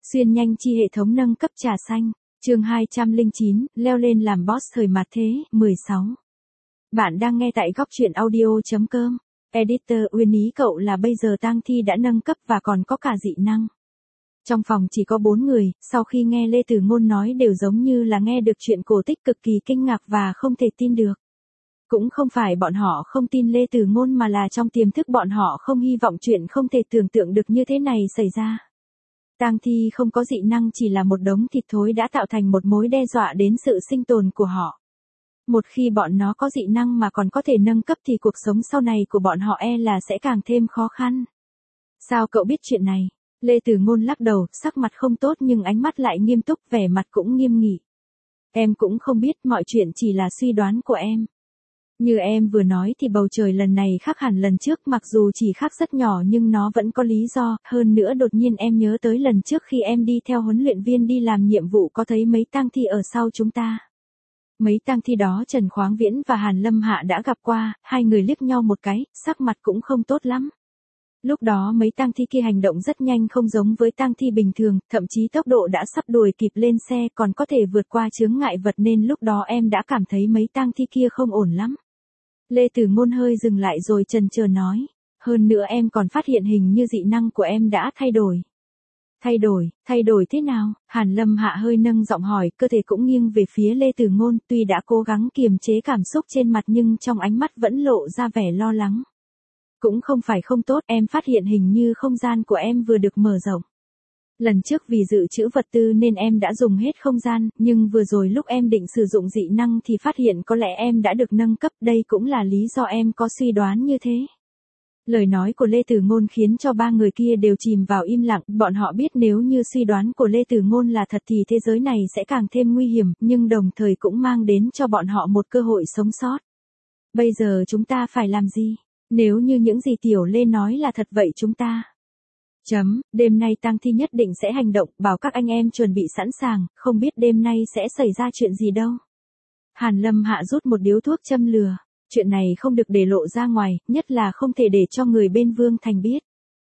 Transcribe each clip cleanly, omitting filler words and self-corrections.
Xuyên nhanh chi hệ thống nâng cấp trà xanh, chương 209, leo lên làm boss thời mạt thế, 16. Bạn đang nghe tại góc truyện audio.com. Editor Uyên ý cậu là bây giờ tang thi đã nâng cấp và còn có cả dị năng. Trong phòng chỉ có 4 người, sau khi nghe Lê Tử Ngôn nói đều giống như là nghe được chuyện cổ tích cực kỳ kinh ngạc và không thể tin được. Cũng không phải bọn họ không tin Lê Tử Ngôn mà là trong tiềm thức bọn họ không hy vọng chuyện không thể tưởng tượng được như thế này xảy ra. Tang thi không có dị năng chỉ là một đống thịt thối đã tạo thành một mối đe dọa đến sự sinh tồn của họ. Một khi bọn nó có dị năng mà còn có thể nâng cấp thì cuộc sống sau này của bọn họ là sẽ càng thêm khó khăn. Sao cậu biết chuyện này? Lê Tử Ngôn lắc đầu, sắc mặt không tốt nhưng ánh mắt lại nghiêm túc, vẻ mặt cũng nghiêm nghị. Em cũng không biết, mọi chuyện chỉ là suy đoán của em. Như em vừa nói thì bầu trời lần này khác hẳn lần trước, mặc dù chỉ khác rất nhỏ nhưng nó vẫn có lý do, hơn nữa đột nhiên em nhớ tới lần trước khi em đi theo huấn luyện viên đi làm nhiệm vụ có thấy mấy tang thi ở sau chúng ta. Mấy tang thi đó Trần Khoáng Viễn và Hàn Lâm Hạ đã gặp qua, hai người liếc nhau một cái, sắc mặt cũng không tốt lắm. Lúc đó mấy tang thi kia hành động rất nhanh, không giống với tang thi bình thường, thậm chí tốc độ đã sắp đuổi kịp lên xe, còn có thể vượt qua chướng ngại vật, nên lúc đó em đã cảm thấy mấy tang thi kia không ổn lắm. Lê Tử Ngôn hơi dừng lại rồi chần chờ nói, hơn nữa em còn phát hiện hình như dị năng của em đã thay đổi. Thay đổi thế nào? Hàn Lâm Hạ hơi nâng giọng hỏi, cơ thể cũng nghiêng về phía Lê Tử Ngôn, tuy đã cố gắng kiềm chế cảm xúc trên mặt nhưng trong ánh mắt vẫn lộ ra vẻ lo lắng. Cũng không phải không tốt, em phát hiện hình như không gian của em vừa được mở rộng. Lần trước vì dự trữ vật tư nên em đã dùng hết không gian, nhưng vừa rồi lúc em định sử dụng dị năng thì phát hiện có lẽ em đã được nâng cấp, đây cũng là lý do em có suy đoán như thế. Lời nói của Lê Tử Ngôn khiến cho ba người kia đều chìm vào im lặng, bọn họ biết nếu như suy đoán của Lê Tử Ngôn là thật thì thế giới này sẽ càng thêm nguy hiểm, nhưng đồng thời cũng mang đến cho bọn họ một cơ hội sống sót. Bây giờ chúng ta phải làm gì? Nếu như những gì Tiểu Lê nói là thật vậy chúng ta... Đêm nay tang thi nhất định sẽ hành động, bảo các anh em chuẩn bị sẵn sàng, không biết đêm nay sẽ xảy ra chuyện gì đâu. Hàn Lâm Hạ rút một điếu thuốc châm lửa, chuyện này không được để lộ ra ngoài, nhất là không thể để cho người bên Vương Thành biết.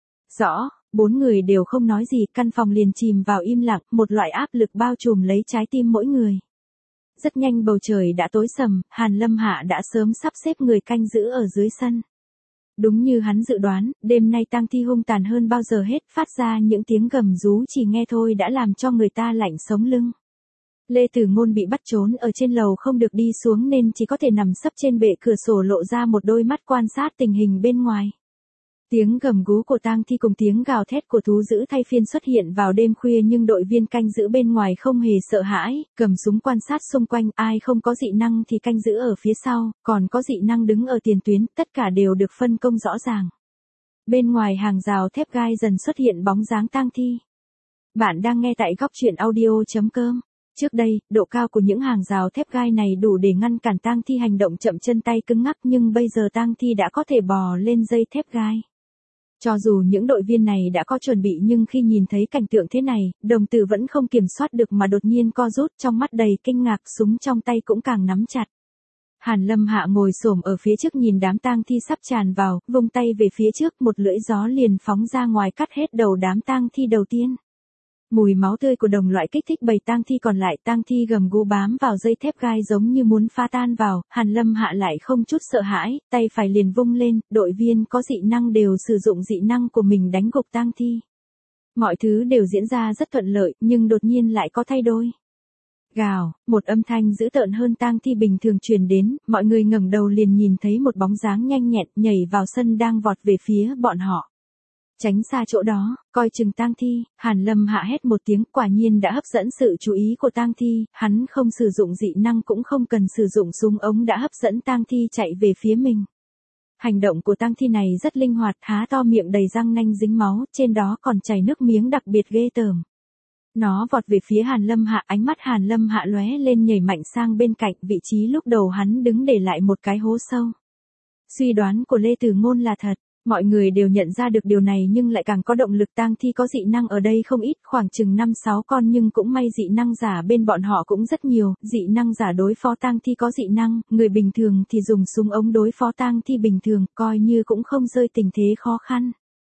Rõ, 4 người đều không nói gì, căn phòng liền chìm vào im lặng, một loại áp lực bao trùm lấy trái tim mỗi người. Rất nhanh bầu trời đã tối sầm, Hàn Lâm Hạ đã sớm sắp xếp người canh giữ ở dưới sân. Đúng như hắn dự đoán, đêm nay tang thi hung tàn hơn bao giờ hết, phát ra những tiếng gầm rú chỉ nghe thôi đã làm cho người ta lạnh sống lưng. Lê Tử Ngôn bị bắt trốn ở trên lầu không được đi xuống nên chỉ có thể nằm sấp trên bệ cửa sổ lộ ra một đôi mắt quan sát tình hình bên ngoài. Tiếng gầm gú của tang thi cùng tiếng gào thét của thú dữ thay phiên xuất hiện vào đêm khuya, nhưng đội viên canh giữ bên ngoài không hề sợ hãi, cầm súng quan sát xung quanh, ai không có dị năng thì canh giữ ở phía sau, còn có dị năng đứng ở tiền tuyến, tất cả đều được phân công rõ ràng. Bên ngoài hàng rào thép gai dần xuất hiện bóng dáng tang thi. Bạn đang nghe tại góc truyện audio.com. Trước đây, độ cao của những hàng rào thép gai này đủ để ngăn cản tang thi hành động chậm, chân tay cứng ngắc, nhưng bây giờ tang thi đã có thể bò lên dây thép gai. Cho dù những đội viên này đã có chuẩn bị nhưng khi nhìn thấy cảnh tượng thế này, đồng tử vẫn không kiểm soát được mà đột nhiên co rút, trong mắt đầy kinh ngạc, súng trong tay cũng càng nắm chặt. Hàn Lâm Hạ ngồi xổm ở phía trước nhìn đám tang thi sắp tràn vào, vung tay về phía trước, một lưỡi gió liền phóng ra ngoài cắt hết đầu đám tang thi đầu tiên. Mùi máu tươi của đồng loại kích thích bầy tang thi còn lại, tang thi gầm gú bám vào dây thép gai giống như muốn phá tan vào, Hàn Lâm Hạ lại không chút sợ hãi, tay phải liền vung lên, đội viên có dị năng đều sử dụng dị năng của mình đánh gục tang thi. Mọi thứ đều diễn ra rất thuận lợi, nhưng đột nhiên lại có thay đổi. Gào, một âm thanh dữ tợn hơn tang thi bình thường truyền đến, mọi người ngẩng đầu liền nhìn thấy một bóng dáng nhanh nhẹn nhảy vào sân đang vọt về phía bọn họ. Tránh xa chỗ đó, coi chừng tang thi, Hàn Lâm Hạ hét một tiếng, quả nhiên đã hấp dẫn sự chú ý của tang thi, hắn không sử dụng dị năng cũng không cần sử dụng súng ống đã hấp dẫn tang thi chạy về phía mình. Hành động của tang thi này rất linh hoạt, há to miệng đầy răng nanh dính máu, trên đó còn chảy nước miếng đặc biệt ghê tởm. Nó vọt về phía Hàn Lâm Hạ, ánh mắt Hàn Lâm Hạ lóe lên, nhảy mạnh sang bên cạnh, vị trí lúc đầu hắn đứng để lại một cái hố sâu. Suy đoán của Lê Tử Ngôn là thật. Mọi người đều nhận ra được điều này nhưng lại càng có động lực, tang thi có dị năng ở đây không ít, khoảng chừng 5-6 con, nhưng cũng may dị năng giả bên bọn họ cũng rất nhiều, dị năng giả đối phó tang thi có dị năng, người bình thường thì dùng súng ống đối phó tang thi bình thường, coi như cũng không rơi tình thế khó khăn.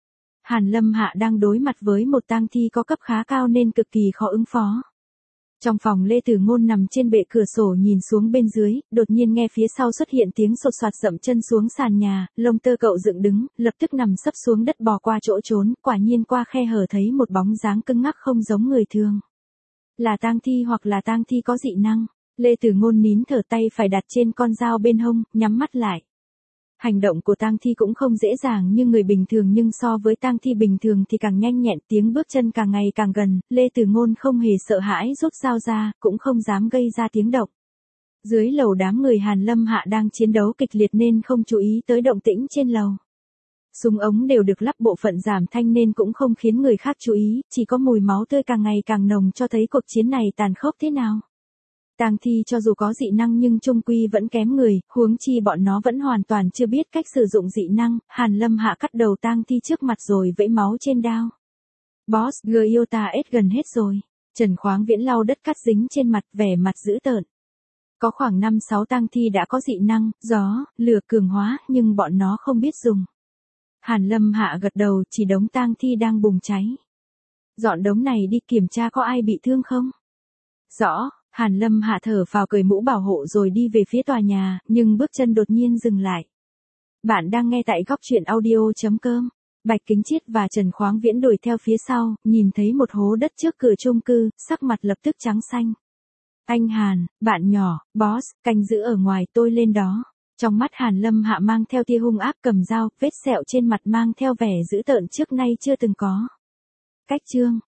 Hàn Lâm Hạ đang đối mặt với một tang thi có cấp khá cao nên cực kỳ khó ứng phó. Trong phòng Lê Tử Ngôn nằm trên bệ cửa sổ nhìn xuống bên dưới, đột nhiên nghe phía sau xuất hiện tiếng sột soạt dậm chân xuống sàn nhà, lông tơ cậu dựng đứng, lập tức nằm sấp xuống đất bò qua chỗ trốn, quả nhiên qua khe hở thấy một bóng dáng cứng ngắc không giống người thường. Là tang thi hoặc là tang thi có dị năng. Lê Tử Ngôn nín thở, tay phải đặt trên con dao bên hông, nhắm mắt lại. Hành động của tang thi cũng không dễ dàng như người bình thường nhưng so với tang thi bình thường thì càng nhanh nhẹn, tiếng bước chân càng ngày càng gần, Lê Tử Ngôn không hề sợ hãi rút dao ra, cũng không dám gây ra tiếng động. Dưới lầu đám người Hàn Lâm Hạ đang chiến đấu kịch liệt nên không chú ý tới động tĩnh trên lầu. Súng ống đều được lắp bộ phận giảm thanh nên cũng không khiến người khác chú ý, chỉ có mùi máu tươi càng ngày càng nồng cho thấy cuộc chiến này tàn khốc thế nào. Tang thi cho dù có dị năng nhưng chung quy vẫn kém người, huống chi bọn nó vẫn hoàn toàn chưa biết cách sử dụng dị năng. Hàn Lâm Hạ cắt đầu tang thi trước mặt rồi vẫy máu trên đao. Boss, Gyota S gần hết rồi. Trần Khoáng Viễn lau đất cát dính trên mặt, vẻ mặt dữ tợn. Có khoảng 5-6 tang thi đã có dị năng, gió, lửa cường hóa, nhưng bọn nó không biết dùng. Hàn Lâm Hạ gật đầu, chỉ đống tang thi đang bùng cháy. Dọn đống này đi, kiểm tra có ai bị thương không? Rõ. Hàn Lâm Hạ thở phào cởi mũ bảo hộ rồi đi về phía tòa nhà, nhưng bước chân đột nhiên dừng lại. Bạn đang nghe tại góc truyện audio.com. Bạch Kính Chiết và Trần Khoáng Viễn đuổi theo phía sau, nhìn thấy một hố đất trước cửa chung cư, sắc mặt lập tức trắng xanh. Anh Hàn, bạn nhỏ, boss, canh giữ ở ngoài, tôi lên đó. Trong mắt Hàn Lâm Hạ mang theo tia hung ác, cầm dao, vết sẹo trên mặt mang theo vẻ dữ tợn trước nay chưa từng có. Cách chương